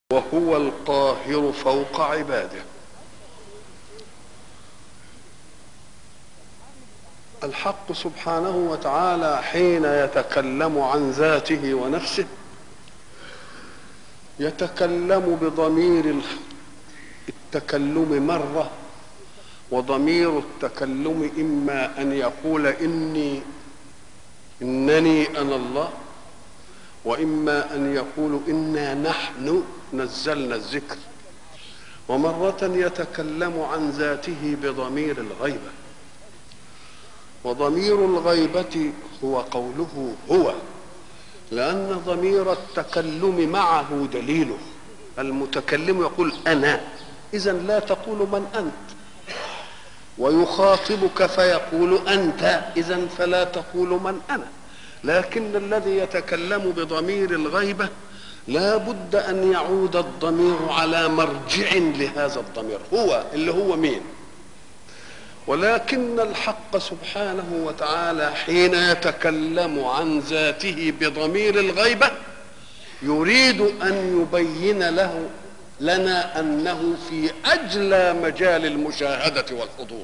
وهو القاهر فوق عباده. الحق سبحانه وتعالى حين يتكلم عن ذاته ونفسه يتكلم بضمير التكلم مرة، وضمير التكلم إما أن يقول إنني أنا الله، وإما أن يقول إنا نحن نزلنا الذكر. ومرة يتكلم عن ذاته بضمير الغيبة، وضمير الغيبة هو قوله هو، لأن ضمير التكلم معه دليله. المتكلم يقول أنا، إذن لا تقول من أنت، ويخاطبك فيقول أنت، إذن فلا تقول من أنا. لكن الذي يتكلم بضمير الغيبة لا بد أن يعود الضمير على مرجع لهذا الضمير، هو اللي هو مين. ولكن الحق سبحانه وتعالى حين يتكلم عن ذاته بضمير الغيبة يريد أن يبين لنا أنه في أجلى مجال المشاهدة والحضور.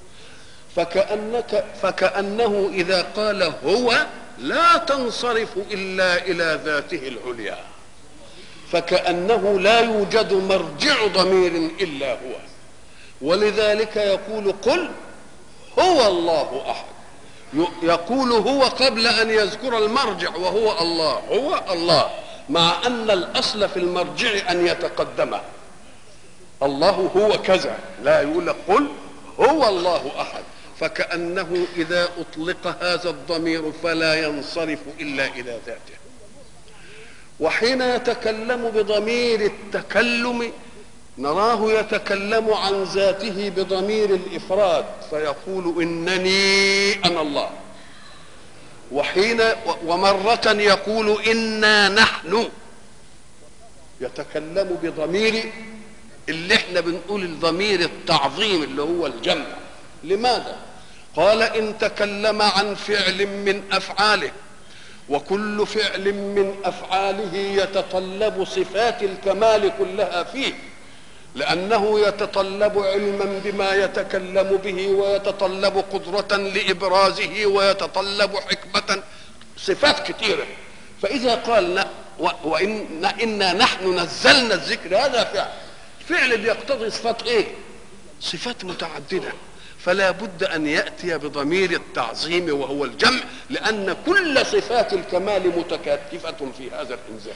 فكأنه إذا قال هو لا تنصرف إلا إلى ذاته العليا، فكأنه لا يوجد مرجع ضمير إلا هو. ولذلك يقول قل هو الله أحد، يقول هو قبل أن يذكر المرجع وهو الله، هو الله، مع أن الأصل في المرجع أن يتقدمه. الله هو كذا، لا يقول لك قل هو الله أحد. فكأنه إذا أطلق هذا الضمير فلا ينصرف إلا إلى ذاته. وحين يتكلم بضمير التكلم نراه يتكلم عن ذاته بضمير الإفراد فيقول إنني أنا الله، ومرة يقول إنا نحن، يتكلم بضمير اللي احنا بنقول الضمير التعظيم اللي هو الجمع. لماذا؟ قال إن تكلم عن فعل من أفعاله، وكل فعل من أفعاله يتطلب صفات الكمال كلها فيه، لأنه يتطلب علما بما يتكلم به، ويتطلب قدرة لإبرازه، ويتطلب حكمة، صفات كثيرة. فإذا قال إنا نحن نزلنا الذكر، هذا فعل بيقتضي صفات إيه؟ صفات متعددة. فلا بد أن يأتي بضمير التعظيم وهو الجمع، لأن كل صفات الكمال متكاتفة في هذا الإنزال.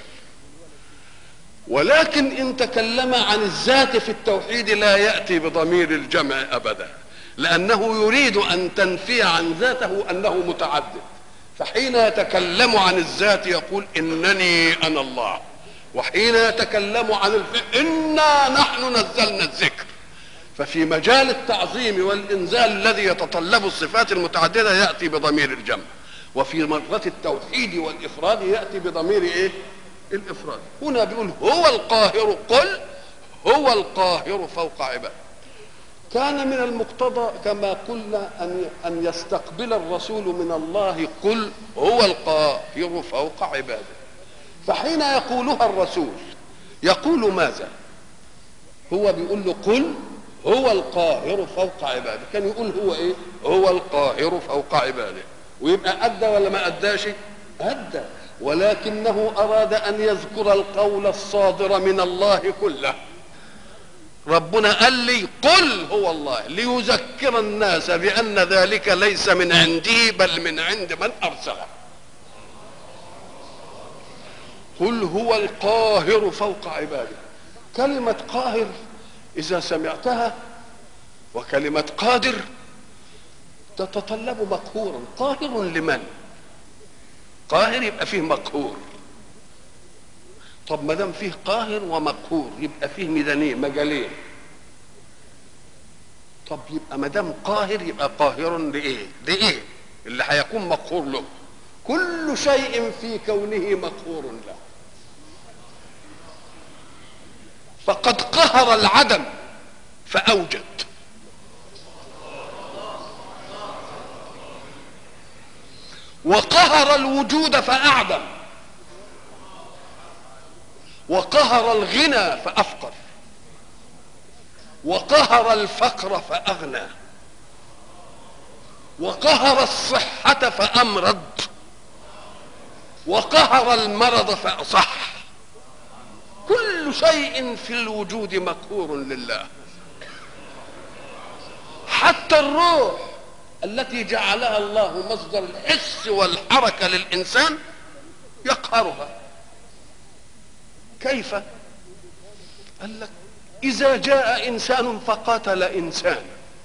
ولكن إن تكلم عن الذات في التوحيد لا يأتي بضمير الجمع أبدا، لأنه يريد أن تنفي عن ذاته أنه متعدد. فحين يتكلم عن الذات يقول إنني أنا الله، وحين يتكلم عن الفعل إنا نحن نزلنا الذكر. ففي مجال التعظيم والإنزال الذي يتطلب الصفات المتعددة يأتي بضمير الجمع، وفي مرة التوحيد والإفراد يأتي بضمير إيه؟ الإفراد. هنا بيقول هو القاهر، قل هو القاهر فوق عباده. كان من المقتضى كما قلنا أن يستقبل الرسول من الله قل هو القاهر فوق عباده. فحين يقولها الرسول يقول ماذا؟ هو بيقول له قل هو القاهر فوق عباده، كان يقول هو ايه؟ هو القاهر فوق عباده، ويبقى أدى ولا ما أداش؟ أدى. ولكنه أراد أن يذكر القول الصادر من الله كله. ربنا قال لي قل هو الله ليذكر الناس بأن ذلك ليس من عندي بل من عند من أرسله. قل هو القاهر فوق عباده. كلمة قاهر إذا سمعتها وكلمة قادر تتطلب مقهورا. قاهر لمن؟ قاهر يبقى فيه مقهور. طب ما دام فيه قاهر ومقهور يبقى فيه مجالين. طب يبقى ما دام قاهر يبقى قاهر لإيه؟ اللي هيكون مقهور له. كل شيء في كونه مقهور له. فقد قهر العدم فأوجد، وقهر الوجود فأعدم، وقهر الغنى فأفقر، وقهر الفقر فأغنى، وقهر الصحة فأمرض، وقهر المرض فأصح. كل شيء في الوجود مقهور لله، حتى الروح التي جعلها الله مصدر الحس والحركة للإنسان يقهرها. كيف؟ قال لك إذا جاء إنسان فقاتل إنسان،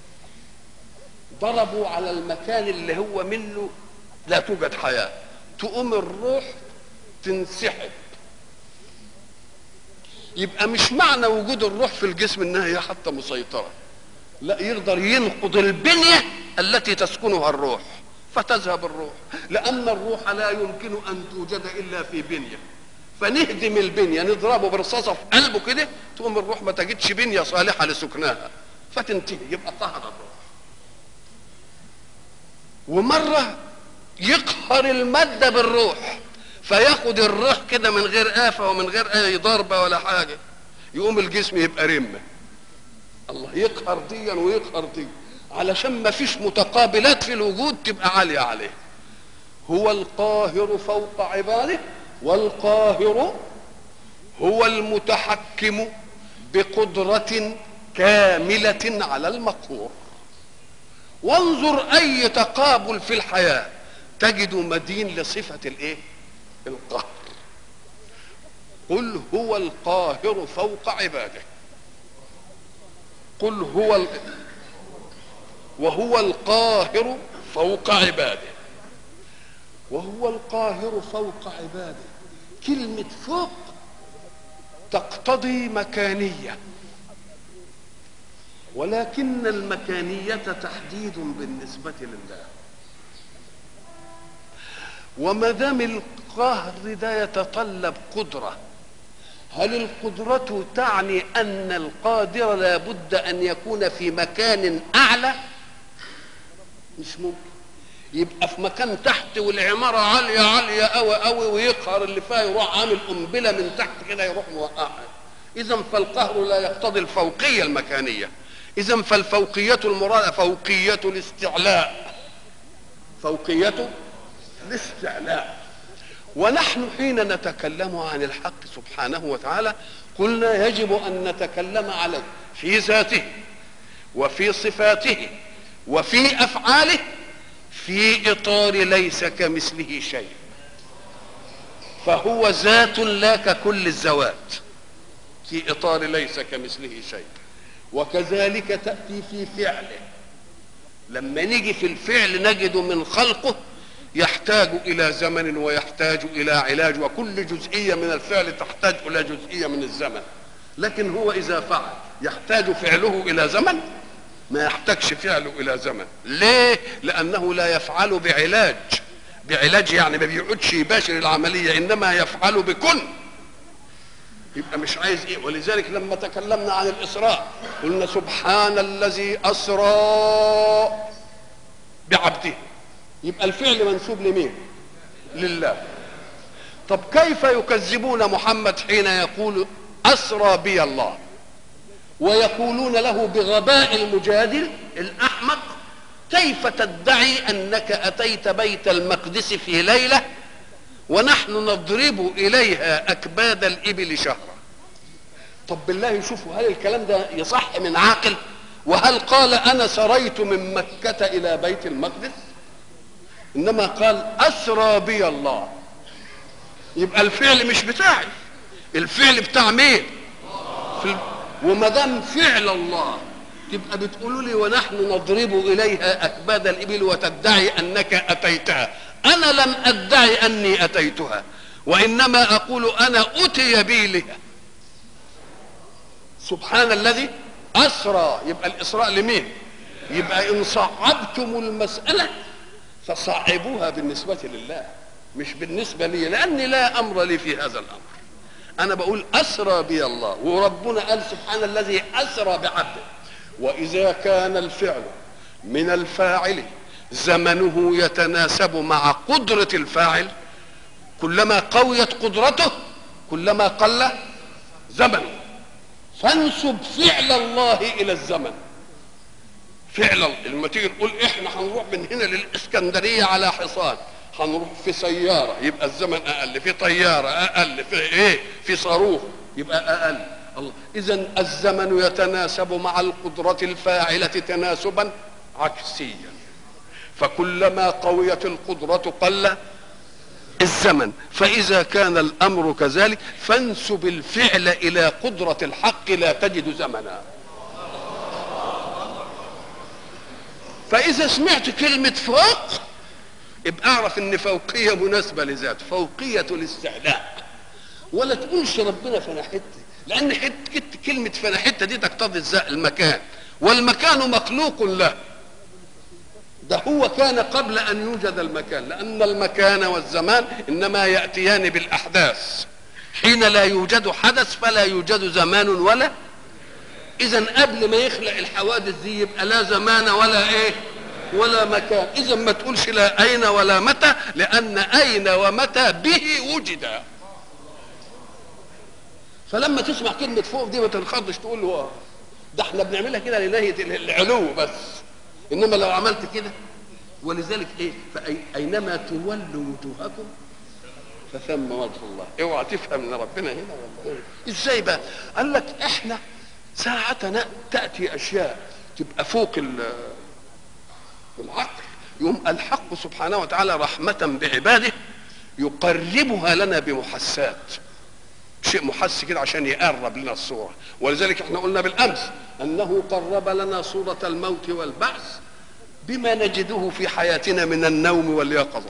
ضربوا على المكان اللي هو منه لا توجد حياة، تقوم الروح تنسحب. يبقى مش معنى وجود الروح في الجسم انها هي حتى مسيطرة، لا، يقدر ينقض البنية التي تسكنها الروح فتذهب الروح، لأن الروح لا يمكن أن توجد إلا في بنية، فنهدم البنية، نضربه برصاصة في قلبه كده تقوم الروح ما تجدش بنية صالحة لسكنها فتنتهي، يبقى قهر الروح. ومرة يقهر المادة بالروح فياخد الروح كده من غير آفة ومن غير أي ضربة ولا حاجة، يقوم الجسم يبقى رمة. الله يقهر ديا ويقهر دي علشان ما فيش متقابلات في الوجود تبقى عالية عليه. هو القاهر فوق عباده، والقاهر هو المتحكم بقدرة كاملة على المقهور. وانظر أي تقابل في الحياة تجد مدين لصفة الايه؟ القهر. قل هو القاهر فوق عباده، قل هو وهو القاهر فوق عباده، وهو القاهر فوق عباده. كلمة فوق تقتضي مكانية، ولكن المكانية تحديد بالنسبة لله. وما دام القهر ده يتطلب قدرة، هل القدرة تعني أن القادر لا بد أن يكون في مكان أعلى؟ مش ممكن. يبقى في مكان تحت والعمارة عالية عالية أوي أوي ويقهر اللي فيها، يروح عامل قنبلة من تحت كده يروح موقعها. إذا فالقهر لا يقتضي الفوقية المكانية. إذا فالفوقية المرادة فوقية الاستعلاء، فوقية الاستعلاء. ونحن حين نتكلم عن الحق سبحانه وتعالى قلنا يجب أن نتكلم عليه في ذاته وفي صفاته وفي أفعاله في إطار ليس كمثله شيء، فهو ذات لا ككل الذوات، في إطار ليس كمثله شيء. وكذلك تأتي في فعله، لما نيجي في الفعل نجد من خلقه يحتاج إلى زمن ويحتاج إلى علاج، وكل جزئية من الفعل تحتاج إلى جزئية من الزمن. لكن هو إذا فعل يحتاج فعله إلى زمن؟ ما يحتاجش فعله إلى زمن. ليه؟ لأنه لا يفعل بعلاج، بعلاج يعني ما بيقعدش يباشر العملية، إنما يفعل بكن. يبقى مش عايز ايه. ولذلك لما تكلمنا عن الإسراء قلنا سبحان الذي أسرى بعبده، يبقى الفعل منسوب لمين؟ لله. طب كيف يكذبون محمد حين يقول أسرى بي الله، ويقولون له بغباء المجادل الأحمق كيف تدعي أنك أتيت بيت المقدس في ليلة ونحن نضرب إليها أكباد الإبل شهرا؟ طب بالله شوفوا، هل الكلام ده يصح من عاقل؟ وهل قال أنا سريت من مكة إلى بيت المقدس؟ إنما قال أسرى بي الله. يبقى الفعل مش بتاعي، الفعل بتاع مين؟ وما دام فعل الله تبقى بتقولوا لي ونحن نضرب إليها أكباد الإبل وتدعي أنك أتيتها. أنا لم أدعي أني أتيتها، وإنما أقول أنا أتي بي لها. سبحان الذي أسرى، يبقى الإسراء لمين؟ يبقى إن صعبتم المسألة فصعبوها بالنسبة لله مش بالنسبة لي، لأني لا أمر لي في هذا الأمر. أنا بقول أسرى بي الله، وربنا قال سبحان الذي أسرى بعبده. وإذا كان الفعل من الفاعل زمنه يتناسب مع قدرة الفاعل، كلما قويت قدرته كلما قل زمن، فانسب فعل الله الى الزمن. فعلا لما تيجي تقول احنا هنروح من هنا للاسكندريه على حصان، هنروح في سياره يبقى الزمن اقل، في طياره اقل، في ايه، في صاروخ يبقى اقل. الله، اذا الزمن يتناسب مع القدره الفاعله تناسبا عكسيا، فكلما قويت القدره قل الزمن. فاذا كان الامر كذلك فانسب الفعل الى قدره الحق لا تجد زمنا. فاذا سمعت كلمه فوق يبقى اعرف ان فوقيه مناسبه لذات، فوقيه الاستعلاء. ولا تقولش ربنا فانا حته، لان كلمه فانا حته دي تقتضي المكان، والمكان مخلوق له، ده هو كان قبل ان يوجد المكان، لان المكان والزمان انما ياتيان بالاحداث. حين لا يوجد حدث فلا يوجد زمان ولا، اذا قبل ما يخلق الحوادث دي يبقى لا زمان ولا ايه ولا مكان. اذا ما تقولش لا اين ولا متى، لان اين ومتى به وجد. فلما تسمع كلمه فوق دي ما تنخضش تقول له ده احنا بنعملها كده لنهايه العلو بس، انما لو عملت كده. ولذلك ايه، فاينما تولوا وجوهكم فثم وجه الله. اوعى تفهم ان ربنا هنا ولا ازاي بقى. قال لك احنا ساعة تأتي أشياء تبقى فوق العقل، يوم الحق سبحانه وتعالى رحمة بعباده يقربها لنا بمحسات، شيء محس كده عشان يقرب لنا الصورة. ولذلك احنا قلنا بالأمس أنه قرب لنا صورة الموت والبعث بما نجده في حياتنا من النوم واليقظة،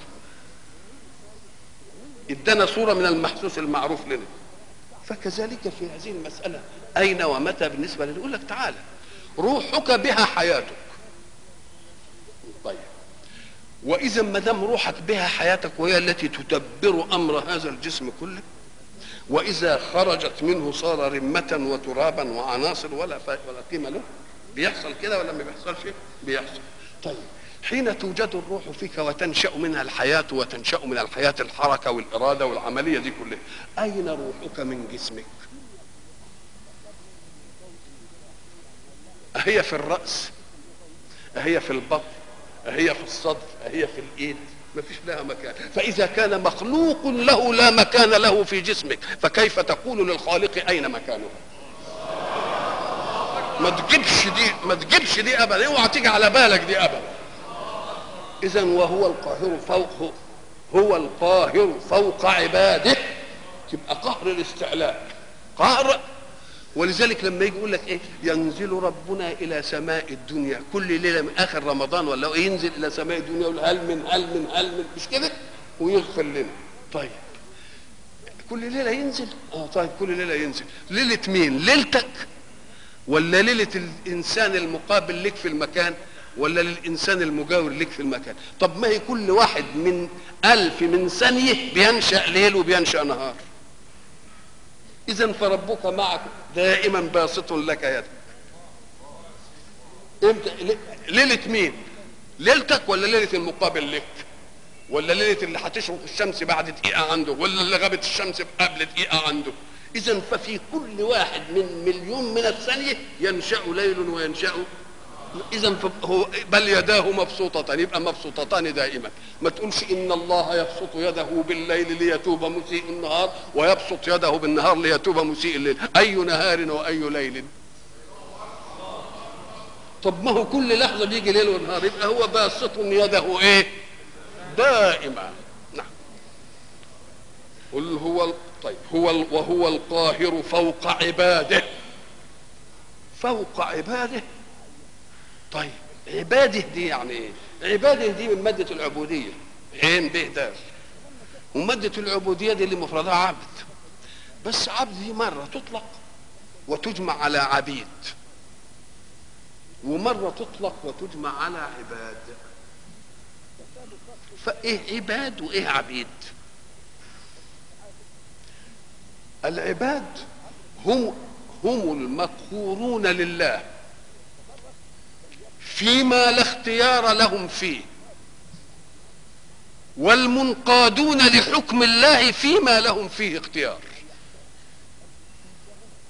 ادانا صورة من المحسوس المعروف لنا. فكذلك في هذه المسألة أين ومتى بالنسبة لي، يقول لك تعالى روحك بها حياتك. طيب، وإذا ما دام روحك بها حياتك وهي التي تدبر أمر هذا الجسم كله، وإذا خرجت منه صار رمة وترابا وعناصر ولا قيمة له. بيحصل كده ولا ما بيحصلش؟ بيحصل. طيب، حين توجد الروح فيك وتنشأ منها الحياة، وتنشأ من الحياة الحركة والإرادة والعملية دي كلها، أين روحك من جسمك؟ أهي في الرأس؟ أهي في البطن؟ أهي في الصدر؟ أهي في الإيد؟ ما فيش لها مكان. فإذا كان مخلوق له لا مكان له في جسمك، فكيف تقول للخالق أين مكانه؟ ما تجيبش دي أبدا، اوعى تيجي على بالك دي أبدا. إذن وهو القاهر فوق، هو القاهر فوق عباده، تبقى قهر الاستعلاء، قهر. ولذلك لما يجي يقول لك ايه، ينزل ربنا الى سماء الدنيا كل ليله من اخر رمضان ولا ينزل الى سماء الدنيا يقول هل من مش كده، ويغفر لنا. طيب كل ليله ينزل؟ طيب كل ليله ينزل. ليله مين؟ ليلتك ولا ليله الانسان المقابل لك في المكان ولا للإنسان المجاور لك في المكان؟ طب ما هي كل واحد من 1000 من ثانية بينشأ ليل وبينشأ نهار. إذن فربك معك دائما باسط لك يدك. امتى؟ ليلة مين؟ ليلتك ولا ليلة المقابل لك؟ ولا ليلة اللي هتشرق الشمس بعد دقيقة عنده، ولا اللي غابت الشمس قبل دقيقة عنده؟ إذن ففي كل واحد من مليون من الثانية ينشأ ليل وينشأ. إذن هو بل يداه مبسوطتان، يبقى مبسوطتان دائما. ما تقولش إن الله يبسط يده بالليل ليتوب مسيء النهار ويبسط يده بالنهار ليتوب مسيء الليل. أي نهار وأي ليل؟ طب ما هو كل لحظة بيجي ليل ونهار، يبقى هو باسط يده إيه؟ دائما. نعم. قل هو طيب وهو القاهر فوق عباده. فوق عباده. طيب عباده دي يعني ايه؟ عباده دي من مادة العبودية، عين به دال. ومادة العبودية دي اللي مفردها عبد. بس عبد دي مرة تطلق وتجمع على عبيد، ومرة تطلق وتجمع على عباد. فايه عباد وايه عبيد؟ العباد هم المقهورون لله فيما لا اختيار لهم فيه، والمنقادون لحكم الله فيما لهم فيه اختيار.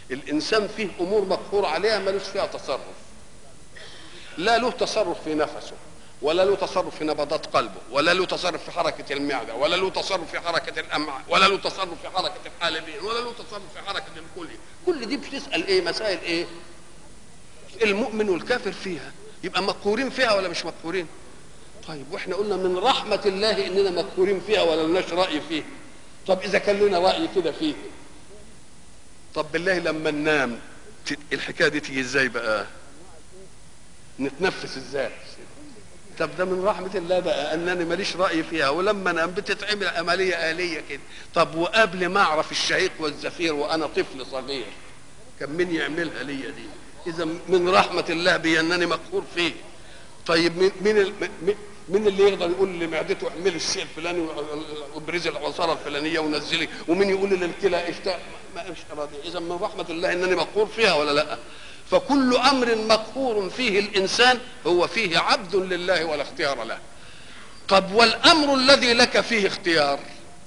الانسان فيه امور مقهور عليها ملوش فيها تصرف، لا له تصرف في نفسه، ولا له تصرف في نبضات قلبه، ولا له تصرف في حركه المعده، ولا له تصرف في حركه الامعاء، ولا له تصرف في حركه الحالبين، ولا له تصرف في حركه الكليه. كل دي بتسال ايه؟ مسائل ايه؟ المؤمن والكافر فيها يبقى مقهورين فيها ولا مش مقهورين؟ طيب واحنا قلنا من رحمه الله اننا مقهورين فيها ولا لناش راي فيها. طب اذا كان لنا راي كده فيه، طب بالله لما ننام الحكايه دي تيجي ازاي بقى؟ نتنفس ازاي؟ طب ده من رحمه الله بقى انني ماليش راي فيها، ولما انام بتتعمل عمليه آلية كده. طب وقبل ما اعرف الشهيق والزفير وانا طفل صغير كان مين يعملها ليا دي؟ اذا من رحمه الله بي انني مقهور فيه. طيب مين اللي يقدر يقول لمعدته اعملي الشيء الفلاني وابرزي العصاره الفلانيه ونزلي، ومين يقول للكلى اشتاء؟ ما مش راضي. اذا من رحمه الله انني مقهور فيها ولا لا؟ فكل امر مقهور فيه الانسان هو فيه عبد لله ولا اختيار له. طب والامر الذي لك فيه اختيار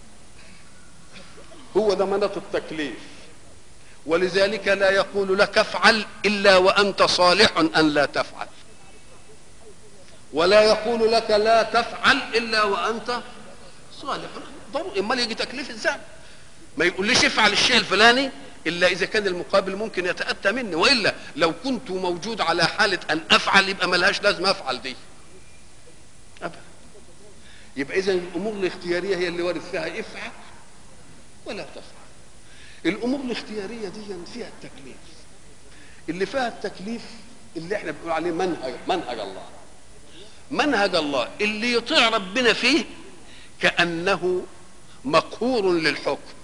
هو ضمانة التكليف، ولذلك لا يقول لك افعل الا وانت صالح ان لا تفعل، ولا يقول لك لا تفعل الا وانت صالح. ضروري، امال يجي تكليف ازاي؟ ما يقوليش افعل الشيء الفلاني الا اذا كان المقابل ممكن يتاتى مني، والا لو كنت موجود على حاله ان افعل يبقى ملهاش لازمه افعل دي ابدا. يبقى اذا الامور الاختياريه هي اللي وارد فيها افعل ولا تفعل. الامور الاختياريه دي فيها التكليف، اللي فيها التكليف اللي احنا بنقول عليه منهج الله. منهج الله اللي يطيع ربنا فيه كانه مقهور للحكم،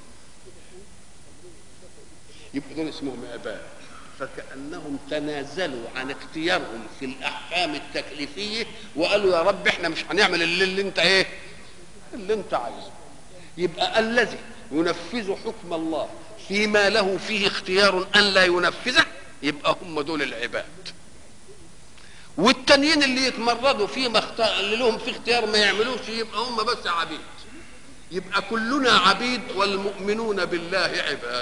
يبقى دول اسمهم عباد، فكأنهم تنازلوا عن اختيارهم في الأحكام التكليفية وقالوا يا رب احنا مش هنعمل اللي انت ايه؟ اللي انت عايزه. يبقى الذي ينفذ حكم الله فيما له فيه اختيار أن لا ينفذه يبقى هم دول العباد. والتانيين اللي يتمردوا فيما اللي لهم في اختيار ما يعملوش يبقى هم بس عبيد. يبقى كلنا عبيد والمؤمنون بالله عباد.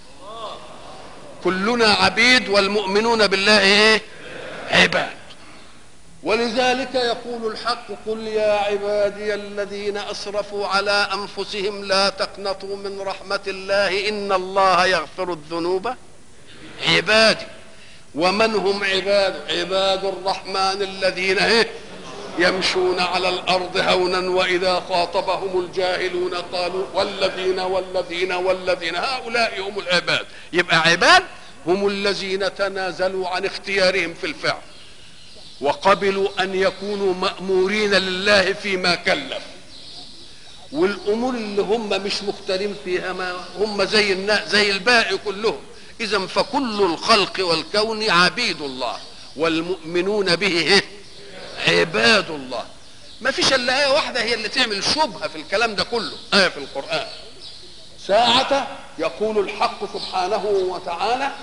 كلنا عبيد والمؤمنون بالله ايه؟ عباد. ولذلك يقول الحق قل يا عبادي الذين اسرفوا على انفسهم لا تقنطوا من رحمة الله ان الله يغفر الذنوب عبادي. ومن هم عباد الرحمن الذين ايه؟ يمشون على الارض هونا واذا خاطبهم الجاهلون قالوا والذين هؤلاء هم العباد. يبقى عباد هم الذين تنازلوا عن اختيارهم في الفعل وقبلوا ان يكونوا مأمورين لله فيما كلف، والامور اللي هم مش مختارين فيها ما هم زي الناس زي الباقي كلهم. اذا فكل الخلق والكون عبيد الله والمؤمنون به عباد الله. ما فيش الا ايه واحده هي اللي تعمل شبهه في الكلام ده كله، ايه في القران. ساعة يقول الحق سبحانه وتعالى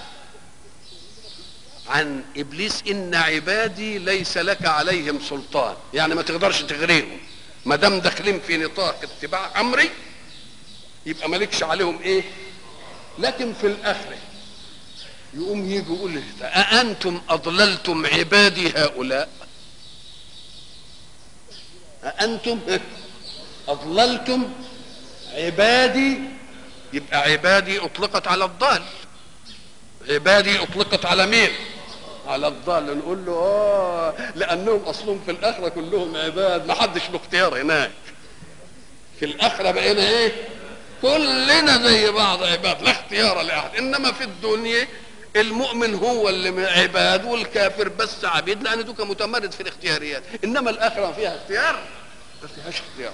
عن ابليس ان عبادي ليس لك عليهم سلطان، يعني ما تقدرش تغريهم ما دام داخلين في نطاق اتباع امري يبقى مالكش عليهم ايه. لكن في الاخره يقوم يجي يقول أأنتم أضللتم عبادي هؤلاء؟ أأنتم أضللتم عبادي؟ يبقى عبادي أطلقت على الضال، عبادي أطلقت على مين؟ على الضال. نقول له لأنهم أصلهم في الآخرة كلهم عباد، ما حدش له اختيار هناك. في الآخرة بقينا إيه؟ كلنا زي بعض عباد لا اختيار لأحد. إنما في الدنيا المؤمن هو اللي عباد والكافر بس عبيد، لان دوك متمرد في الاختياريات. انما الاخره فيها اختيار؟ ما فيهاش اختيار.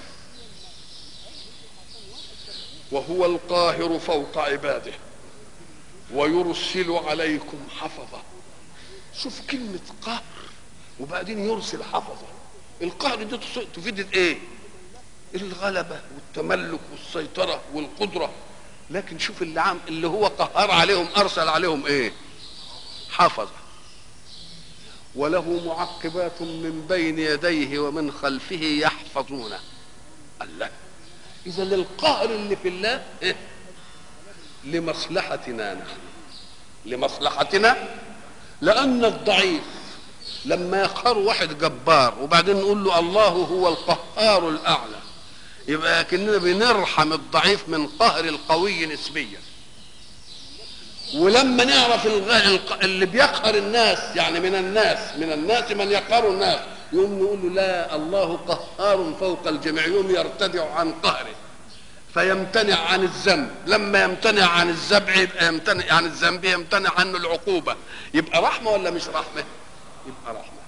وهو القاهر فوق عباده ويرسل عليكم حفظه. شوف كلمه قهر وبعدين يرسل حفظه. القهر دي تفيد ايه؟ الغلبه والتملك والسيطره والقدره. لكن شوف اللي هو قهر عليهم ارسل عليهم ايه؟ حفظ. وله معقبات من بين يديه ومن خلفه يحفظونه. الله. اذا القهر اللي في الله إيه؟ لمصلحتنا نحن. لمصلحتنا، لأن الضعيف لما يقهر واحد جبار وبعدين نقول له الله هو القهار الأعلى، يبقى كأننا بنرحم الضعيف من قهر القوي نسبيا. ولما نعرف اللي بيقهر الناس، يعني من الناس من يقهر الناس، يقوم نقول له لا، الله قهار فوق الجميع، يوم يرتدع عن قهره فيمتنع عن الذنب. لما يمتنع عن الذنب يبقى يمتنع عن الذنب، يمتنع عنه العقوبة. يبقى رحمة ولا مش رحمة؟ يبقى رحمة.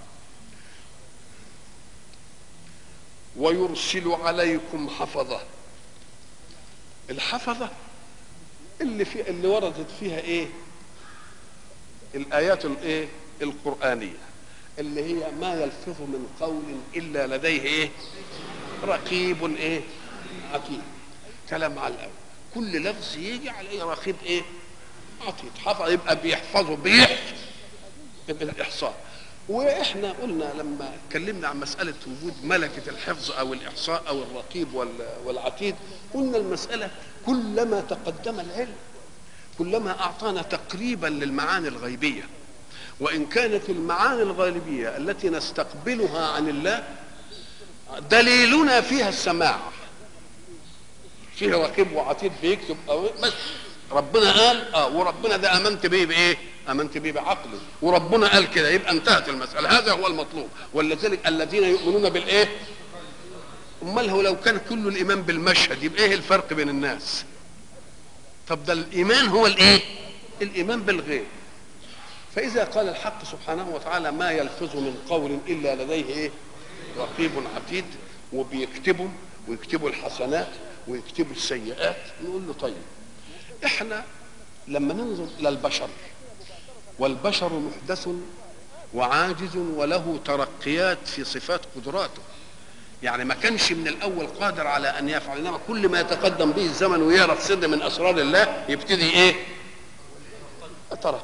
ويرسل عليكم حفظة. الحفظة اللي وردت فيها ايه؟ الآيات الايه؟ القرآنية، اللي هي ما يلفظ من قول إلا لديه ايه؟ رقيب ايه؟ عتيد. كلام على الأول، كل لفظ يجي عليه رقيب ايه؟ عتيد. حفظ يبقى بيحفظه، بالإحصاء. واحنا قلنا لما اتكلمنا عن مسألة وجود ملكة الحفظ او الإحصاء او الرقيب والعتيد، قلنا المسألة كلما تقدم العلم كلما اعطانا تقريبا للمعاني الغيبية. وان كانت المعاني الغيبية التي نستقبلها عن الله دليلنا فيها السماع، فيه رقيب وعتيد بيكتب بس ربنا قال وربنا ده امنت بيه بايه؟ امنت بيه بعقله، وربنا قال كده، يبقى انتهت المساله. هذا هو المطلوب. ولذلك الذين يؤمنون بالايه؟ امال هو لو كان كل الايمان بالمشهد يبقى ايه الفرق بين الناس؟ طب ده الايمان هو الايه؟ الايمان بالغيب. فاذا قال الحق سبحانه وتعالى ما يلفظ من قول الا لديه ايه؟ رقيب عتيد، وبيكتبوا ويكتبوا الحسنات ويكتبوا السيئات، نقول له طيب احنا لما ننظر الى البشر، والبشر محدث وعاجز وله ترقيات في صفات قدراته، يعني ما كانش من الاول قادر على ان يفعل، انما كل ما يتقدم به الزمن ويعرف سر من اسرار الله يبتدي ايه؟ يترقى.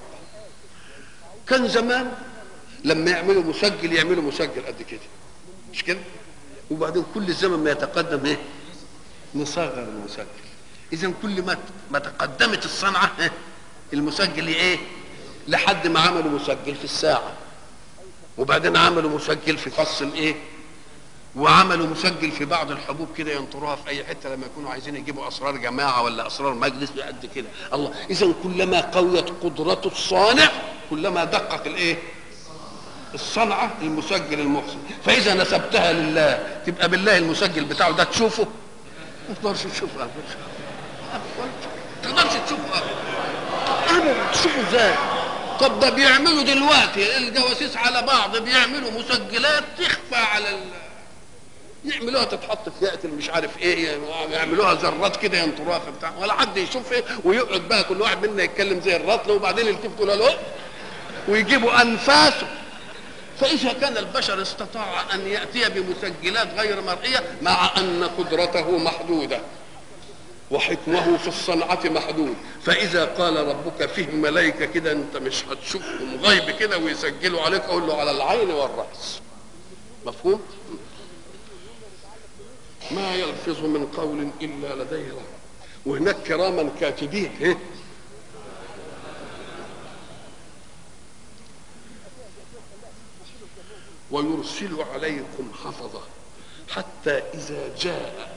كان زمان لما يعملوا مسجل قد كده، مش كده؟ وبعدين كل الزمن ما يتقدم ايه؟ نصغر المسجل. اذا كل ما تقدمت الصنعه المسجل ايه؟ لحد ما عملوا مسجل في الساعه، وبعدين عملوا مسجل في فص الايه، وعملوا مسجل في بعض الحبوب كده ينطروها في اي حته لما يكونوا عايزين يجيبوا اسرار جماعه ولا اسرار مجلس قد كده. الله، اذا كلما قويت قدرة الصانع كلما دقق الايه؟ الصنعه المسجل المحسن. فاذا نسبتها لله تبقى بالله المسجل بتاعه ده تشوفه؟ ما تقدرش تشوفه، تقدرش تشوفه ابدا. تشوفه ازاي؟ طب ده بيعملوا دلوقتي الجواسيس على بعض، بيعملوا مسجلات تخفى على يعملوها تتحط في يأتي مش عارف ايه، يعملوها ذرات كده ينطروها في بتاع، ولا حد يشوف ايه، ويقعد بقى كل واحد منا يتكلم زي الرطل، وبعدين يلتفتوا له ويجيبوا انفاسه. فاذا كان البشر استطاع ان ياتي بمسجلات غير مرئيه، مع ان قدرته محدوده وحكمه في الصنعه محدود، فاذا قال ربك فيه ملائكه كده انت مش هتشوفهم غيب كده ويسجلوا عليك، اقول له على العين والراس. مفهوم؟ ما يلفظ من قول الا لديه رقيب. وهناك كراما كاتبين ويرسل عليكم حفظه حتى اذا جاء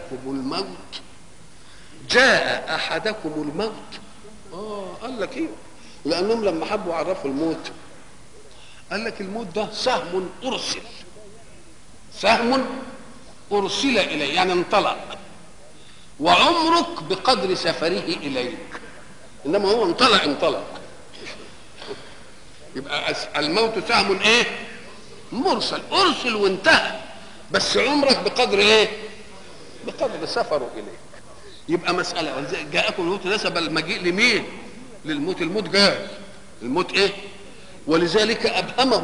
احدكم الموت. قال لك ايه؟ لانهم لما حبوا يعرفوا الموت قال لك الموت ده سهم ارسل اليه، يعني انطلق، وعمرك بقدر سفره اليك، انما هو انطلق. يبقى الموت سهم ايه؟ مرسل، ارسل وانتهى، بس عمرك بقدر ايه؟ بقدر سفره اليك. يبقى مسألة جاءكم الموت نسب المجيء لمين؟ للموت. الموت جاء، الموت ايه؟ ولذلك ابهمه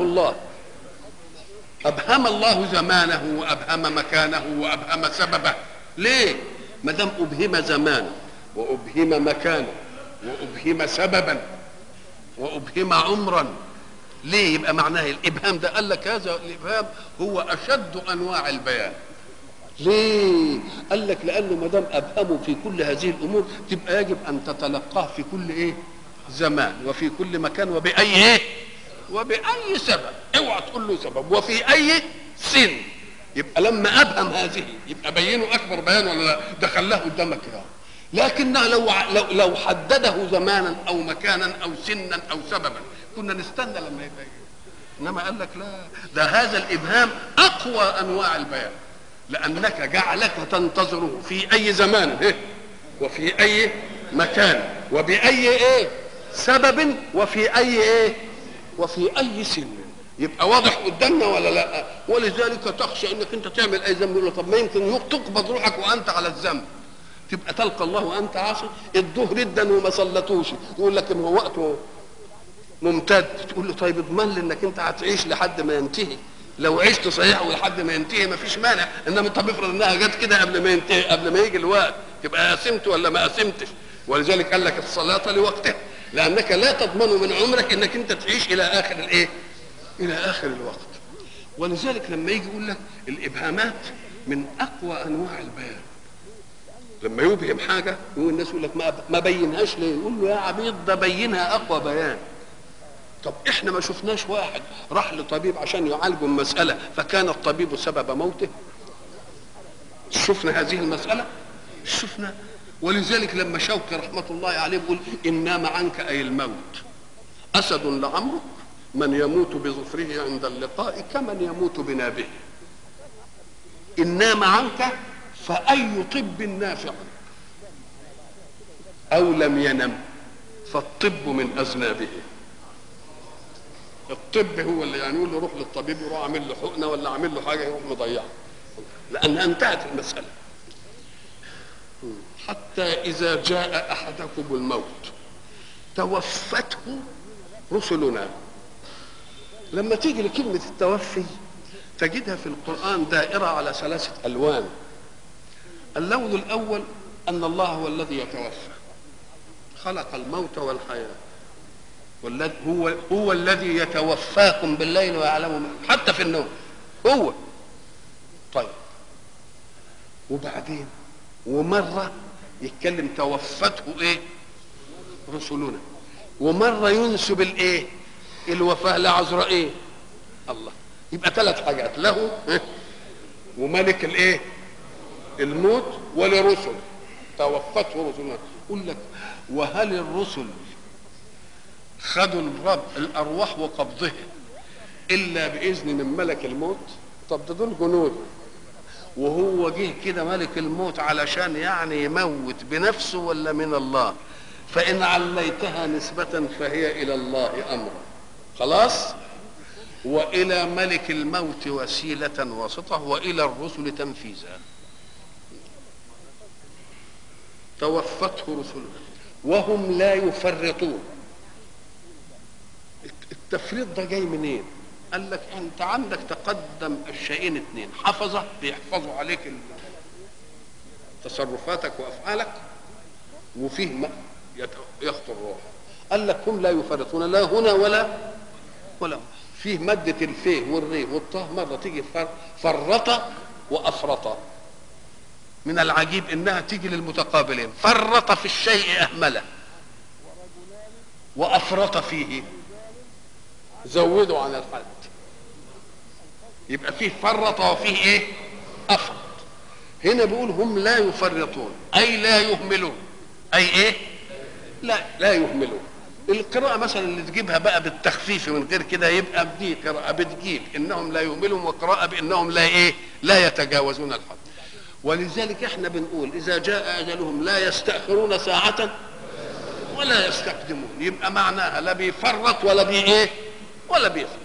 الله زمانه وابهم مكانه وابهم سببه. ليه؟ ما دام ابهم زمانه وابهم مكانه وابهم سببا وابهم عمرا، ليه؟ يبقى معناه الابهام ده. قال لك هذا الابهام هو اشد انواع البيان. ليه؟ قال لك لانه ما دام ابهمه في كل هذه الامور تبقى يجب ان تتلقاه في كل ايه؟ زمان وفي كل مكان وبأي ايه؟ وبأي سبب. اوعى تقول له سبب. وفي أي سن. يبقى لما أبهم هذه يبقى بينه أكبر بيان ولا لا؟ ده خلاه قدامك كده. لكنه لو حدده زمانا أو مكانا أو سنا أو سببا كنا نستنى لما يبين. إنما قال لك لا، ده هذا الإبهام أقوى أنواع البيان، لأنك جعلك تنتظره في أي زمان وفي أي مكان وبأي إيه سبب وفي أي إيه وفي أي سن. يبقى واضح قدامنا ولا لا؟ ولذلك تخشى انك انت تعمل اي ذنب. يقول طب ما يمكن تقبض روحك وانت على الذنب، تبقى تلقى الله وانت عاصي. الظهر جدا وما صلتوش، يقول لك هو وقته ممتد. تقول له طيب اضمن لي انك انت هتعيش لحد ما ينتهي. لو عشت صحيح ولحد ما ينتهي ما فيش مانع، انما طب افرض انها جت كده قبل ما ينتهي، قبل ما يجي الوقت، تبقى قسمت ولا ما قسمتش؟ ولذلك قال لك الصلاه لوقتها، لانك لا تضمن من عمرك انك انت تعيش الى اخر الايه؟ الى اخر الوقت. ولذلك لما يجي يقول لك الابهامات من اقوى انواع البيان. لما يبهم حاجه يقول الناس يقول لك ما بينهاش ليه؟ يقول له يا عبيد ده بينها اقوى بيان. طب احنا ما شفناش واحد راح لطبيب عشان يعالجه مساله فكان الطبيب سبب موته؟ شفنا هذه المساله؟ شفنا. ولذلك لما شوقي رحمه الله عليه بيقول ان نام عنك اي الموت اسد لعمرك من يموت بظفره عند اللقاء كمن يموت بنابه. إن نام عنك فأي طب نافع أو لم ينم فالطب من أذنابه. الطب هو اللي يعني يقول له روح للطبيب يروح عامل له حقنة ولا عامل له حاجة يروح مضيعه، لأنها انتهت المسألة. حتى إذا جاء أحدكم الموت توفته رسلنا. لما تيجي لكلمة التوفي تجدها في القرآن دائرة على ثلاثة ألوان. اللون الأول أن الله هو الذي يتوفى، خلق الموت والحياة، والذي هو الذي يتوفاكم بالليل ويعلم حتى في النوم هو. طيب وبعدين ومرة يتكلم توفته ايه رسلنا، ومرة ينسب الايه الوفاة لعزرائيل. الله، يبقى ثلاث حاجات، له وملك الايه الموت ولرسل توفته رسلنا. يقول لك وهل الرسل خدوا الرب الارواح وقبضها الا باذن من ملك الموت؟ طب ده دول جنود، وهو جه كده ملك الموت علشان يعني يموت بنفسه ولا من الله؟ فان عليتها نسبة فهي الى الله امرا خلاص، والى ملك الموت وسيلة واسطة، والى الرسل تنفيذا. توفته رسلنا وهم لا يفرطون. التفريط ده جاي منين؟ قال لك انت عندك تقدم الشيئين اثنين، حفظه بيحفظوا عليك تصرفاتك وافعالك، وفيه يخطر الروح. قال لك هم لا يفرطون لا هنا ولا فيه مادة الفيه والري والطه مرة تيجي فرط وافرط. من العجيب انها تيجي للمتقابلين، فرط في الشيء اهمله وافرط فيه زودوا عن الحد. يبقى فيه فرط وفيه ايه افرط. هنا بيقول هم لا يفرطون اي لا يهملون، اي ايه لا يهملون. القراءة مثلا اللي تجيبها بقى بالتخفيف من غير كده يبقى دي قراءة بتجيب انهم لا يهملون، وقراءة بانهم لا يتجاوزون الحد. ولذلك احنا بنقول اذا جاء اجلهم لا يستأخرون ساعة ولا يستقدمون. يبقى معناها لا بيفرط ولا ولا بيفرط.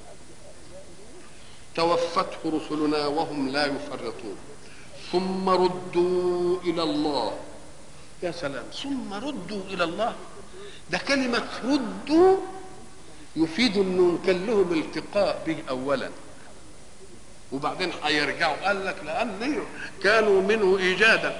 توفته رسلنا وهم لا يفرطون ثم ردوا الى الله. يا سلام، ثم ردوا الى الله. ده كلمة ردوا يفيد انه كان لهم التقاء به اولا وبعدين هيرجعوا. قال لك لان كانوا منه ايجادا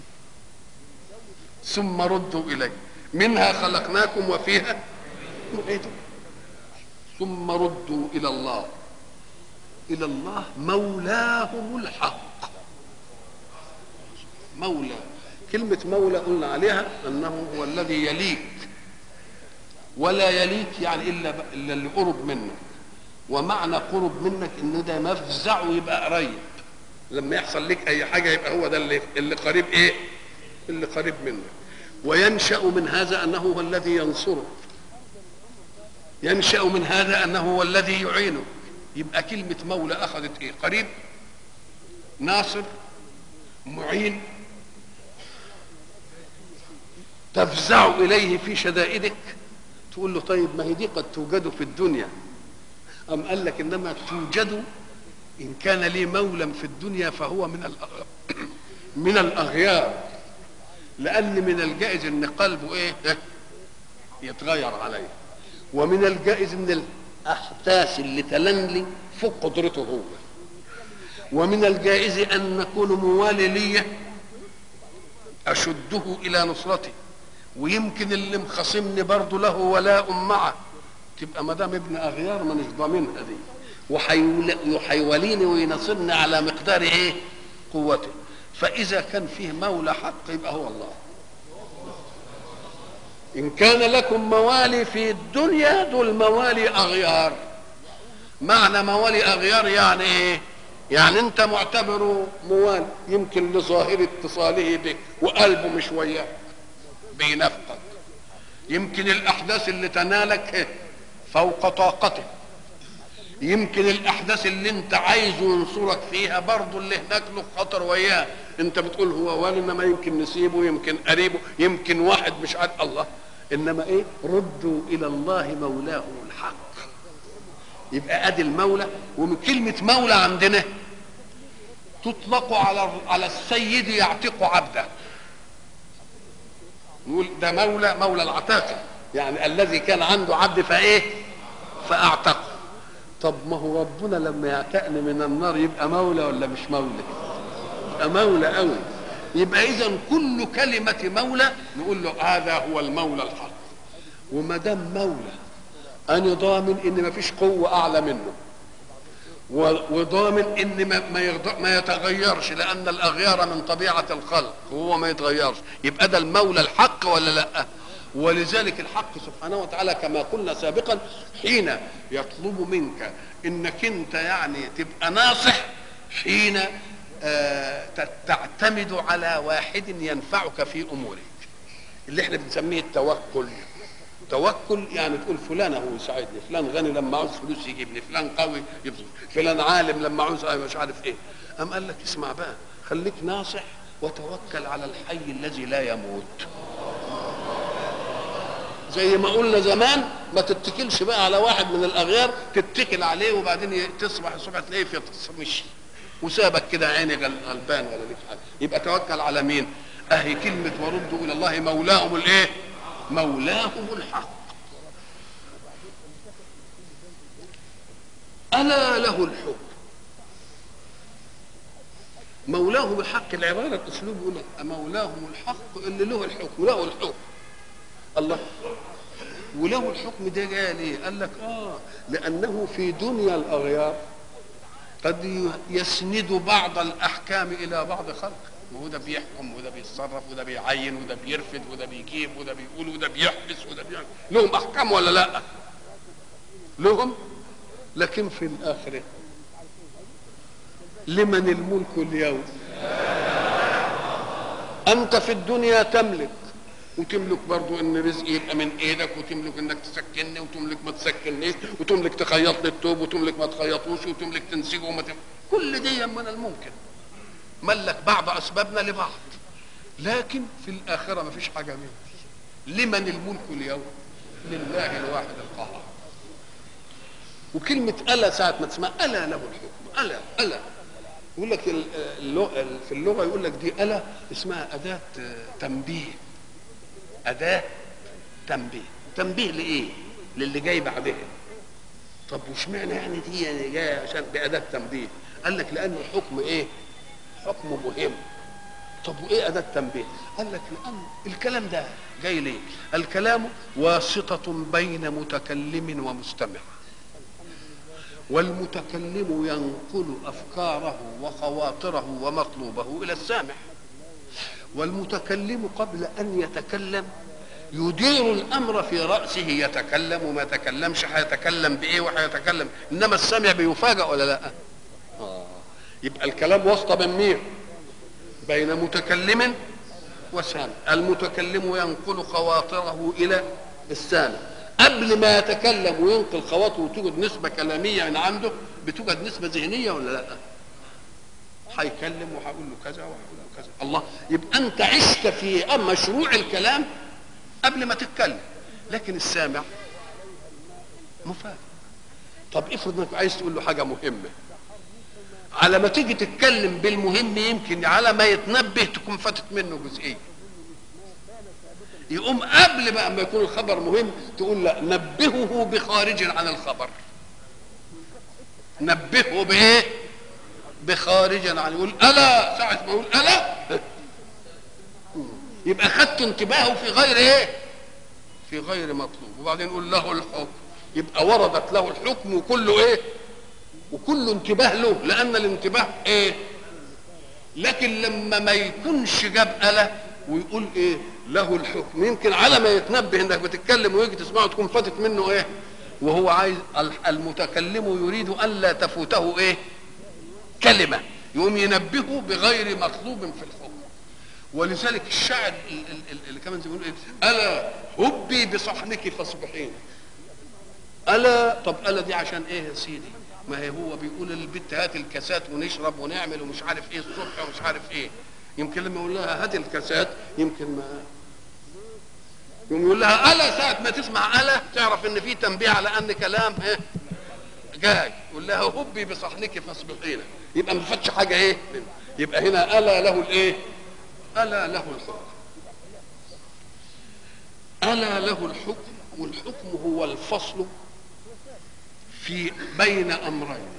ثم ردوا اليه منها خلقناكم وفيها نعيدكم ثم ردوا الى الله. الى الله مولاهم الحق. مولى، كلمة مولى قلنا عليها انه هو الذي يليك ولا يليك يعني الا اللي قرب منك. ومعنى قرب منك ان ده مفزع ويبقى قريب، لما يحصل لك اي حاجه يبقى هو ده اللي قريب ايه؟ اللي قريب منك. وينشأ من هذا انه هو الذي ينصره، ينشأ من هذا انه هو الذي يعينه. يبقى كلمه مولى اخذت ايه؟ قريب، ناصر، معين، تفزع اليه في شدائدك. تقول له طيب ما هي دي قد توجد في الدنيا. أم قال لك إنما توجد إن كان لي مولى في الدنيا فهو من الأغيار، لأن من الجائز إن قلبه إيه؟ يتغير عليه، ومن الجائز إن الأحداث اللي تلنلي فوق قدرته هو، ومن الجائز أن نكون موالي لي أشده إلى نصرتي، ويمكن اللي مخاصمني برضه له ولاء معه. تبقى ما دام ابن اغيار مانيش ضامنها دي، وحيوليني وينصرني على مقدار ايه؟ قوته. فاذا كان فيه مولى حق يبقى هو الله. ان كان لكم موالي في الدنيا، دول موالي اغيار. معنى موالي اغيار يعني ايه؟ يعني انت معتبره موالي يمكن لظاهر اتصاله بك وقلبه مش وياك بينافقك، يمكن الاحداث اللي تنالك فوق طاقته، يمكن الاحداث اللي انت عايزه ينصرك فيها برضه اللي هناك له خطر وياه. انت بتقول هو والي، انما يمكن نسيبه، يمكن قريبه، يمكن واحد مش عارف الله. انما ايه؟ ردوا الى الله مولاهم الحق. يبقى ادي المولى. ومن كلمه مولى عندنا تطلق على السيد يعتق عبده. نقول ده مولى العتاقه، يعني الذي كان عنده عبد فايه؟ فاعتقه. طب ما هو ربنا لما يعتقني من النار يبقى مولى ولا مش مولى؟ يبقى مولى قوي. يبقى اذا كل كلمه مولى نقول له هذا هو المولى الحق. وما دام مولى انا ضامن ان ما فيش قوه اعلى منه، وضامن ان ما يتغيرش، لان الاغيار من طبيعه الخلق وهو ما يتغيرش. يبقى ده المولى الحق ولا لا؟ ولذلك الحق سبحانه وتعالى كما قلنا سابقا حين يطلب منك انك انت يعني تبقى ناصح، حين تعتمد على واحد ينفعك في امورك، اللي احنا بنسميه التوكل. توكل يعني تقول فلان هو يساعدني، فلان غني لما عاوز فلوس يجيبني، فلان قوي يبذل، فلان عالم لما عاوز مش عارف ايه. قام قال لك اسمع بقى، خليك ناصح وتوكل على الحي الذي لا يموت. زي ما قلنا زمان، ما تتكلش بقى على واحد من الاغيار تتكل عليه وبعدين تصبح الصبح تلاقيه في مشي وسابك كده عيني غلبان ولا ليك حاجه. يبقى توكل على مين؟ اهي كلمه وردوا الى الله مولاهم الايه؟ مولاهم الحق. الا له الحكم. مولاهم الحق، العباره الاسلوب يقول لك مولاهم الحق اللي له الحكم، له الحكم الله. وله الحكم ده جاي ليه؟ قال لك لانه في دنيا الاغيار قد يسند بعض الاحكام الى بعض خلق، وهو ده بيحكم وده بيتصرف وده بيعين وده بيرفد وده بيجيب وده بيقول وده بيحبس وده بيعمل. لهم احكام ولا لا؟ لهم. لكن في الاخره لمن الملك اليوم؟ انت في الدنيا تملك، وتملك برضو ان رزقي يبقى من ايدك، وتملك انك تسكنني، وتملك ما تسكننيش، وتملك تخيط لي الثوب، وتملك ما تخيطوش، وتملك تنسجه وما كل دي من الممكن. ملك بعض اسبابنا لبعض، لكن في الاخره ما فيش حاجه منه. لمن الملك اليوم؟ لله الواحد القهار. وكلمه الا ساعه ما تسمع الا له الحكم، الا يقول لك في اللغه يقول لك دي الا اسمها اداه تنبيه. أداة تنبيه. تنبيه لإيه؟ للي جاي بعدها. طب وش معنى يعني دي يعني جايه عشان بأداة تنبيه؟ قال لك لأن الحكم إيه؟ حكم مهم. طب وإيه أداة تنبيه؟ قال لك لأن الكلام ده جاي ليه؟ الكلام واسطة بين متكلم ومستمع، والمتكلم ينقل أفكاره وخواطره ومطلوبه إلى السامع، والمتكلم قبل أن يتكلم يدير الامر في راسه، يتكلم وما يتكلمش، هيتكلم بايه وهيتكلم، انما السامع بيفاجأ ولا لا؟ يبقى الكلام واسطه بين مين؟ بين متكلم وسامع. المتكلم ينقل خواطره الى السامع، قبل ما يتكلم وينقل خواطره وتوجد نسبه كلاميه من عنده، بتوجد نسبه ذهنيه ولا لا؟ هيكلم وهقول له كذا وهقول له كذا. الله، يبقى انت عشت في مشروع الكلام قبل ما تتكلم، لكن السامع مفاجئ. طب افرض انك عايز تقول له حاجه مهمه، على ما تيجي تتكلم بالمهم يمكن على ما يتنبه تكون فاتت منه جزئيه، يقوم قبل بقى ما يكون الخبر مهم تقول لا نبهه بخارج عن الخبر. نبهه بايه؟ بخارج عن، يقول الا، ساعه ما يقول الا يبقى خدت انتباهه في غير ايه؟ في غير مطلوب. وبعدين يقول له الحكم، يبقى وردت له الحكم وكله ايه؟ وكله انتباه له، لان الانتباه ايه؟ لكن لما ما يكونش جاب الا ويقول ايه؟ له الحكم، يمكن على ما يتنبه انك بتتكلم ويجي تسمعه تكون فاتت منه ايه؟ وهو عايز، المتكلم يريد الا تفوته ايه؟ كلمه، يقوم ينبهه بغير مطلوب في الحكم. ولذلك الشاعر اللي كمان زي ما بيقول ايه؟ الا هبي بصحنك فاصبحين. الا، طب الا دي عشان ايه يا سيدي؟ ما هي هو بيقول للبت هات الكاسات ونشرب ونعمل ومش عارف ايه الصبح ومش عارف ايه، يمكن لما يقول لها هات الكاسات يمكن ما يقوم يقول لها الا، ساعه ما تسمع الا تعرف ان في تنبيه على ان كلام ايه جاي. يقول لها هبي بصحنك فاصبحين، يبقى ما فاتش حاجه ايه؟ يبقى هنا الا له الايه؟ الا له الحكم. الا له الحكم، والحكم هو الفصل في بين امرين،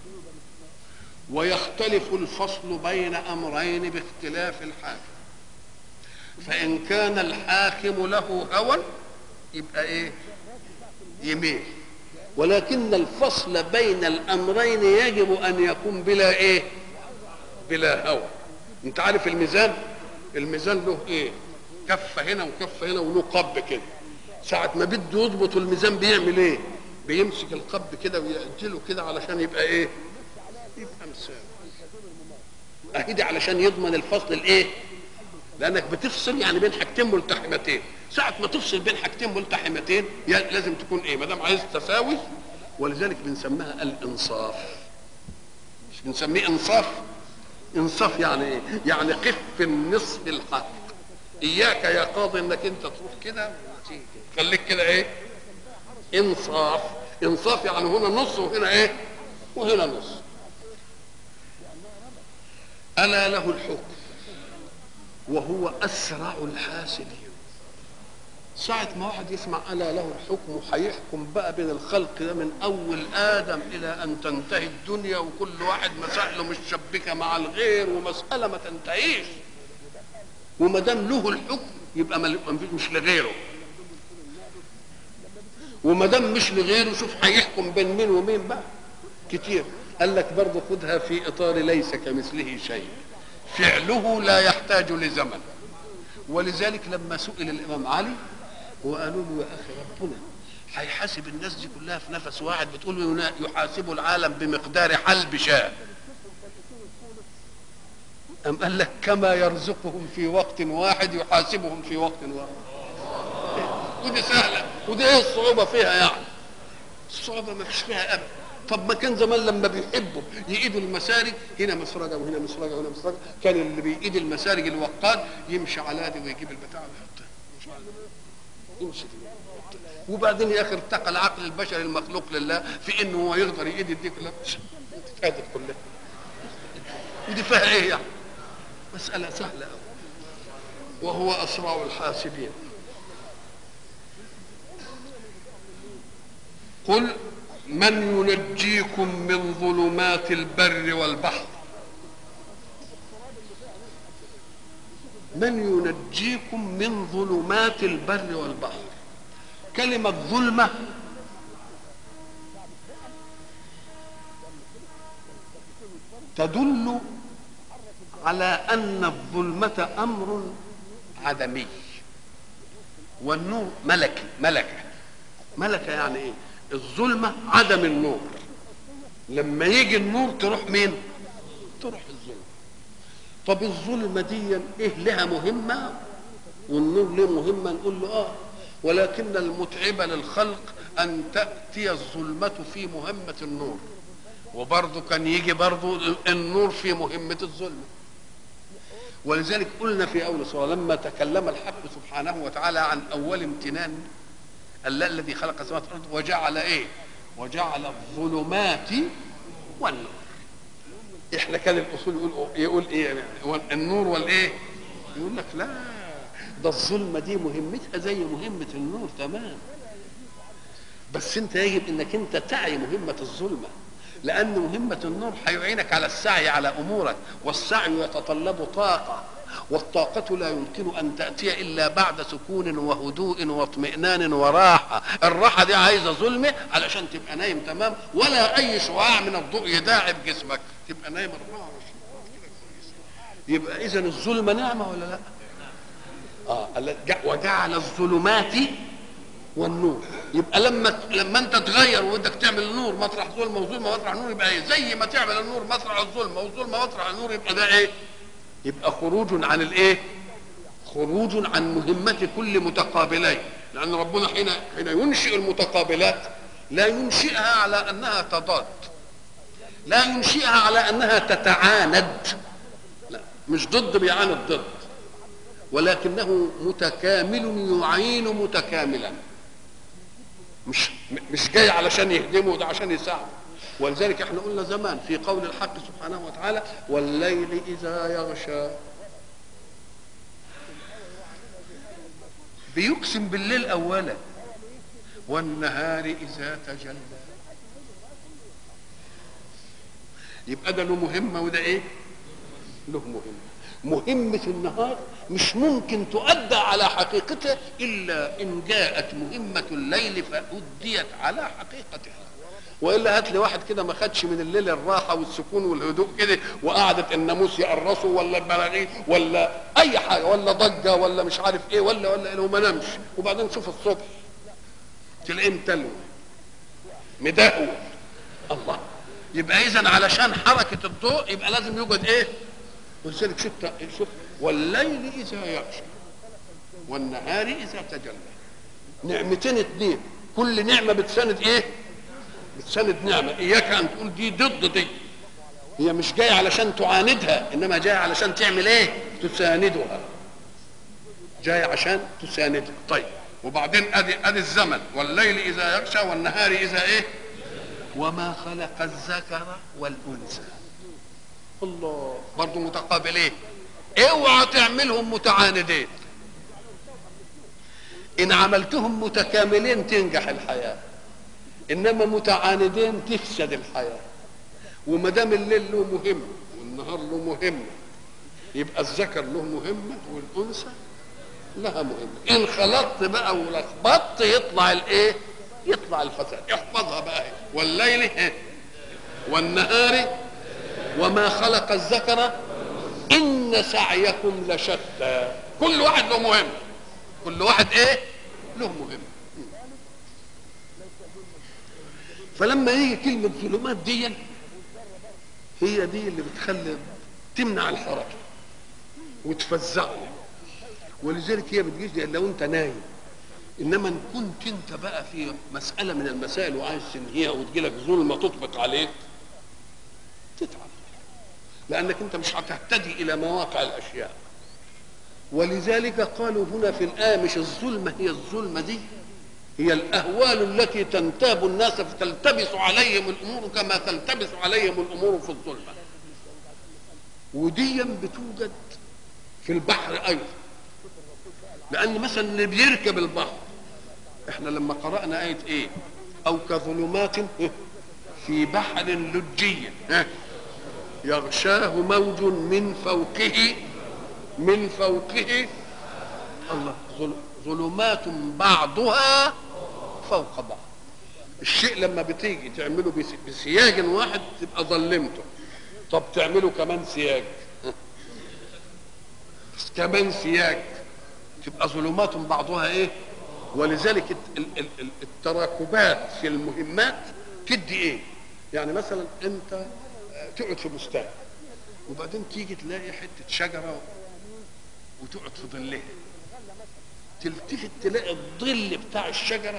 ويختلف الفصل بين امرين باختلاف الحاكم. فان كان الحاكم له هوى يبقى ايه؟ يميل. ولكن الفصل بين الامرين يجب ان يكون بلا ايه؟ بلا هوى. انت عارف الميزان؟ الميزان له ايه؟ كفه هنا وكفه هنا وله قب كده. ساعه ما بده يضبط الميزان بيعمل ايه؟ بيمسك القب كده ويأجله كده علشان يبقى ايه؟ يبقى مساوي. اهدي علشان يضمن الفصل الايه؟ لانك بتفصل يعني بين حاجتين ملتحمتين. ساعه ما تفصل بين حاجتين ملتحمتين لازم تكون ايه؟ ما دام عايز تساوي. ولذلك بنسميها الانصاف. مش بنسميه انصاف؟ انصاف يعني ايه؟ يعني قف النصف الحق. اياك يا قاضي انك انت تروح كده وتيجي، خليك كده ايه؟ انصاف. انصاف يعني هنا نص وهنا ايه؟ وهنا نص. الا له الحكم وهو اسرع الحاسبين. ساعة ما واحد يسمع الا له الحكم هيحكم بقى بين الخلق ده من اول ادم الى ان تنتهي الدنيا، وكل واحد مسائله مشبكه مع الغير ومساله ما تنتهيش. وما دام له الحكم يبقى مش لغيره، وما دام مش لغيره شوف هيحكم بين مين ومين بقى كتير. قال لك برضه خدها في اطار ليس كمثله شيء، فعله لا يحتاج لزمن. ولذلك لما سئل الامام علي وقالوا له يا اخي ربنا هيحاسب الناس دي كلها في نفس واحد، بتقول له يحاسب العالم بمقدار حلب شاة، أم قال لك كما يرزقهم في وقت واحد يحاسبهم في وقت واحد. ودي سهله، ودي ايه الصعوبه فيها يعني؟ الصعوبه ما فيش فيها ابدا. طب ما كان زمان لما بيحبوا يقيدوا المسارج، هنا مسرجه وهنا مسرجه وهنا مسرجه، كان اللي بيقيد المسارج الوقاد يمشي على دي ويجيب البتاع ويحطها يمشي. وبعدين يا اخي ارتقى العقل البشري المخلوق لله في انه هو يقدر يقيد دي كلها، تتقادت كلها. ودي فيها ايه يعني؟ مساله سهله قوي. وهو اسرع الحاسبين. قل من ينجيكم من ظلمات البر والبحر. من ينجيكم من ظلمات البر والبحر. كلمة ظلمة تدل على أن الظلمة أمر عدمي، والنور ملكه يعني ايه؟ الظلمه عدم النور، لما يجي النور تروح مين؟ تروح الظلمه. طب الظلمه دي ايه لها مهمه والنور له مهمه؟ نقول له ولكن المتعب للخلق ان تاتي الظلمه في مهمه النور، وبرضه كان يجي برضه النور في مهمه الظلمه. ولذلك قلنا في اول سوره لما تكلم الحق سبحانه وتعالى عن اول امتنان الذي خلق السماوات والارض وجعل ايه؟ وجعل الظلمات والنور. احنا كان الاصول يقول ايه؟ النور والايه؟ يقول لك لا، ده الظلمه دي مهمتها زي مهمه النور تمام، بس انت يجب انك انت تعي مهمه الظلمه، لان مهمه النور هيعينك على السعي على امورك، والسعي يتطلب طاقه، والطاقة لا يمكن أن تأتي إلا بعد سكون وهدوء واطمئنان وراحة. الراحة دي عايزة ظلمة علشان تبقى نايم تمام، ولا أي شعاع من الضوء يداعب جسمك، تبقى نايم 24 يبقى إذن الظلمة نعمة ولا لا؟ وجعل الظلمات والنور. يبقى لما انت تغير وبدك تعمل نور مطرح ظلمه وظلمه مطرح نور، يبقى ايه؟ زي ما تعمل النور مطرح الظلمه والظلمه مطرح النور، يبقى ده ايه؟ يبقى خروج عن الايه؟ خروج عن مهمة كل متقابلين، لأن ربنا حين ينشئ المتقابلات لا ينشئها على أنها تضاد، لا ينشئها على أنها تتعاند، لا، مش ضد بيعاند ضد، ولكنه متكامل يعين متكاملا، مش جاي علشان يهدمه، ده عشان يساعده. ولذلك احنا قلنا زمان في قول الحق سبحانه وتعالى والليل إذا يغشى، بيقسم بالليل أولا، والنهار إذا تجلى، يبقى ده له مهمة وده ايه؟ له مهمة النهار مش ممكن تؤدى على حقيقتها إلا إن جاءت مهمة الليل فأديت على حقيقتها. والا هات لي واحد كده ما خدش من الليل الراحه والسكون والهدوء كده، وقعدت الناموس يقرصه ولا البراغيث ولا اي حاجه ولا ضجه ولا مش عارف ايه ولا ايه، وما نامش، وبعدين شوف الصبح تلاقيه متلو مدهو. الله، يبقى اذا علشان حركه الضوء يبقى لازم يوجد ايه؟ ولذلك شوف والليل اذا يغشى والنهار اذا تجلى، نعمتين اتنين، كل نعمه بتساند ايه؟ بتساند نعمه. اياك ان تقول دي ضد دي، هي مش جايه علشان تعاندها، انما جايه علشان تعمل ايه؟ تساندها، جايه عشان تساندها. طيب، وبعدين ادي الزمن والليل اذا يغشى والنهار اذا ايه؟ وما خلق الذكر والانثى. الله، برضه متقابلين، اوعى تعملهم متعاندين، ان عملتهم متكاملين تنجح الحياه، انما متعاندين تفسد الحياه. وما دام الليل له مهمه والنهار له مهمه، يبقى الذكر له مهمه والانثى لها مهمه. ان خلطت بقى ولخبطت يطلع الايه؟ يطلع الفساد. احفظها بقى، والليل والنهار وما خلق الذكر ان سعيكم لشتى. كل واحد له مهمه، كل واحد ايه؟ له مهمه. فلما يجي كلمة ظلمات دي، هي دي اللي بتخلي تمنع الحركة وتفزعنا، ولذلك هي بتجيش لو انت نايم. انما ان كنت انت بقى في مسألة من المسائل وعايز تنهيها وتجيلك ظلمة تطبق عليك، تتعب، لانك انت مش هتهتدي الى مواقع الاشياء. ولذلك قالوا هنا في الآية مش الظلمة هي الظلمة دي، هي الأهوال التي تنتاب الناس فتلتبس عليهم الأمور كما تلتبس عليهم الأمور في الظلمة. وديا بتوجد في البحر أيضا، لأن مثلا اللي بيركب البحر، احنا لما قرأنا آية ايه؟ أو كظلمات في بحر لجي يغشاه موج من فوقه الله، ظلمات بعضها فوق بعض. الشيء لما بتيجي تعمله بسياج واحد تبقى ظلمته، طب تعمله كمان سياج كمان سياج تبقى ظلمات بعضها ايه؟ ولذلك التراكبات في المهمات تدي ايه؟ يعني مثلا انت تقعد في بستان وبعدين تيجي تلاقي حته شجره وتقعد في ظلها، تلتفت تلاقي الظل بتاع الشجره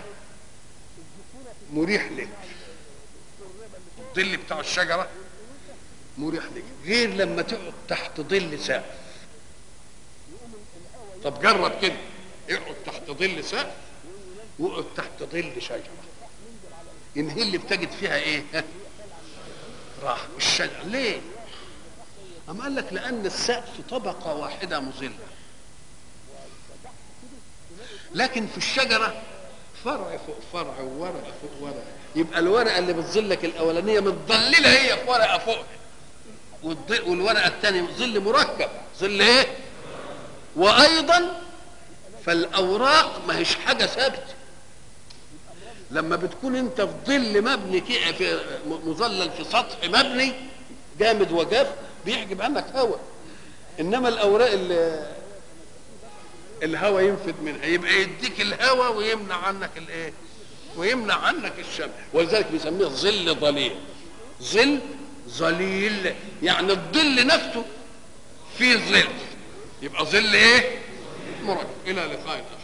مريح لك، الظل بتاع الشجره مريح لك، غير لما تقعد تحت ظل سقف. طب جرب كده، اقعد تحت ظل سقف واقعد تحت ظل شجره، ينهي اللي بتجد فيها ايه؟ راح الشجره. ليه؟ أم قال لك لأن السقف طبقة واحدة مظلة، لكن في الشجرة فرع فوق فرع وورقة فوق ورقة، يبقى الورقة اللي بتظلك الأولانية متظللة هي في ورقة فوق، والورقة الثانية ظل مركب، ظل إيه؟ وأيضا فالأوراق ما هيش حاجة ثابتة. لما بتكون أنت في ظل مبني في مظلل في سطح مبني جامد وجاف بيحجب عنك هواء، انما الاوراق الهواء ينفد منها، يبقى يديك الهواء ويمنع عنك الايه؟ ويمنع عنك الشمس، ولذلك بيسميه ظل ظليل. ظل ظليل يعني الظل نفسه فيه ظل، يبقى ظل ايه؟ مركب. الى لقاء.